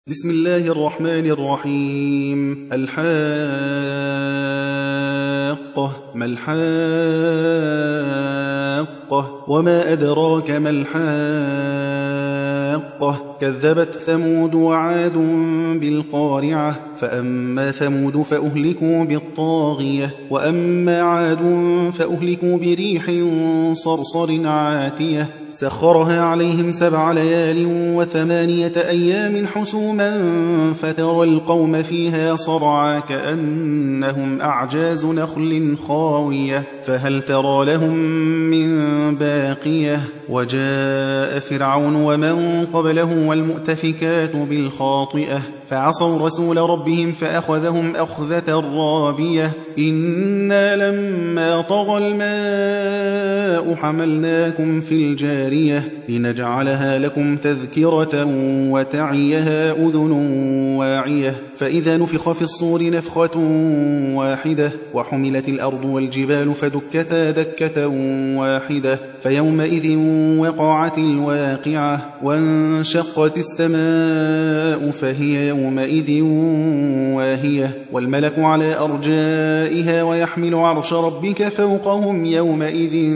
بسم الله الرحمن الرحيم. الحاقة ما الحاقة وما أدراك ما الحاقة كذبت ثمود وعاد بالقارعة فأما ثمود فأهلكوا بالطاغية وأما عاد فأهلكوا بريح صرصر عاتية سخرها عليهم 7 ليال و8 أيام حسوما فترى القوم فيها صرعا كأنهم أعجاز نخل خاوية فهل ترى لهم من باقية وجاء فرعون ومن قبله والمؤتفكات بالخاطئة فعصوا رسول ربهم فأخذهم أخذة رابية إنا لما طغى الماء حملناكم في الجارية لنجعلها لكم تذكرة وتعيها أذن واعية فإذا نفخ في الصور نفخة واحدة وحملت الأرض والجبال فدكتا دكة واحدة فيومئذ وقعت الواقعة وانشقت السماء فهي يومئذ واهية والملك على أرجائها ويحمل عرش ربك فوقهم يومئذ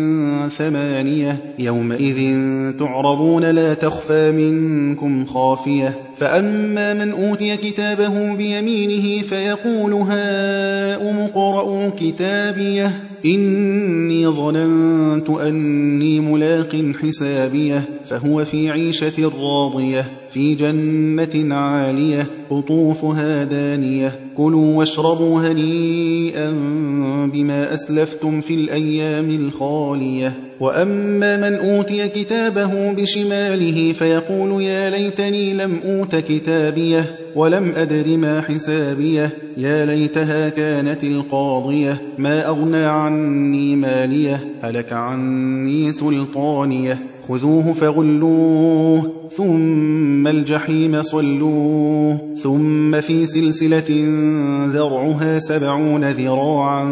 8 يومئذ تعرضون لا تخفى منكم خافية فأما من أوتي كتابه بيمينه فيقول هاؤم اقرءوا كتابيه إني ظننت أني ملاق حسابيه فهو في عيشة راضية في جنة عالية قطوفها دانية كلوا واشربوا هنيئا بما أسلفتم في الأيام الخالية وأما من أوتي كتابه بشماله فيقول يا ليتني لم أوت كتابيه ولم أدر ما حسابيه يا ليتها كانت القاضية ما أغنى عني ماليه هلك عني سلطانيه خذوه فغلوه ثم الجحيم صلوه ثم في سلسلة ذرعها 70 ذراعا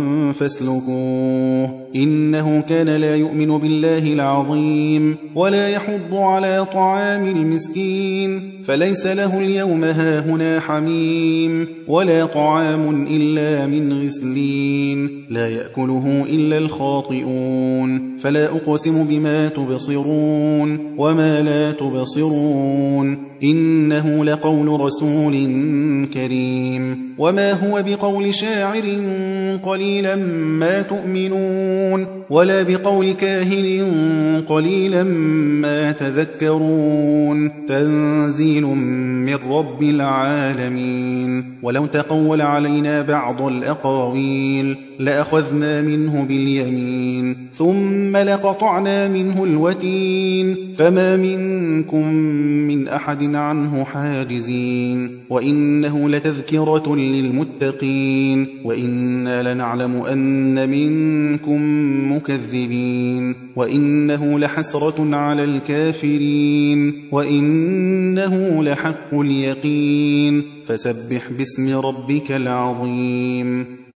فاسلكوه إنه كان لا يؤمن بالله العظيم ولا يحض على طعام المسكين فليس له اليوم هاهنا حميم ولا طعام إلا من غسلين لا يأكله إلا الخاطئون فلا أقسم بما تبصرون وما لا تبصرون إنه لقول رسول كريم وما هو بقول شاعر قليلا ما تؤمنون ولا بقول كاهن قليلا ما تذكرون تنزيل من رب العالمين ولو تقول علينا بعض الأقاويل لأخذنا منه باليمين ثم لقطعنا منه الوتين فما منكم من أحد عنه حاجزين وإنه لتذكرة للمتقين وإنا لنعلم أن منكم مكذبين وإنه لحسرة على الكافرين وإنه لحق اليقين فسبح باسم ربك العظيم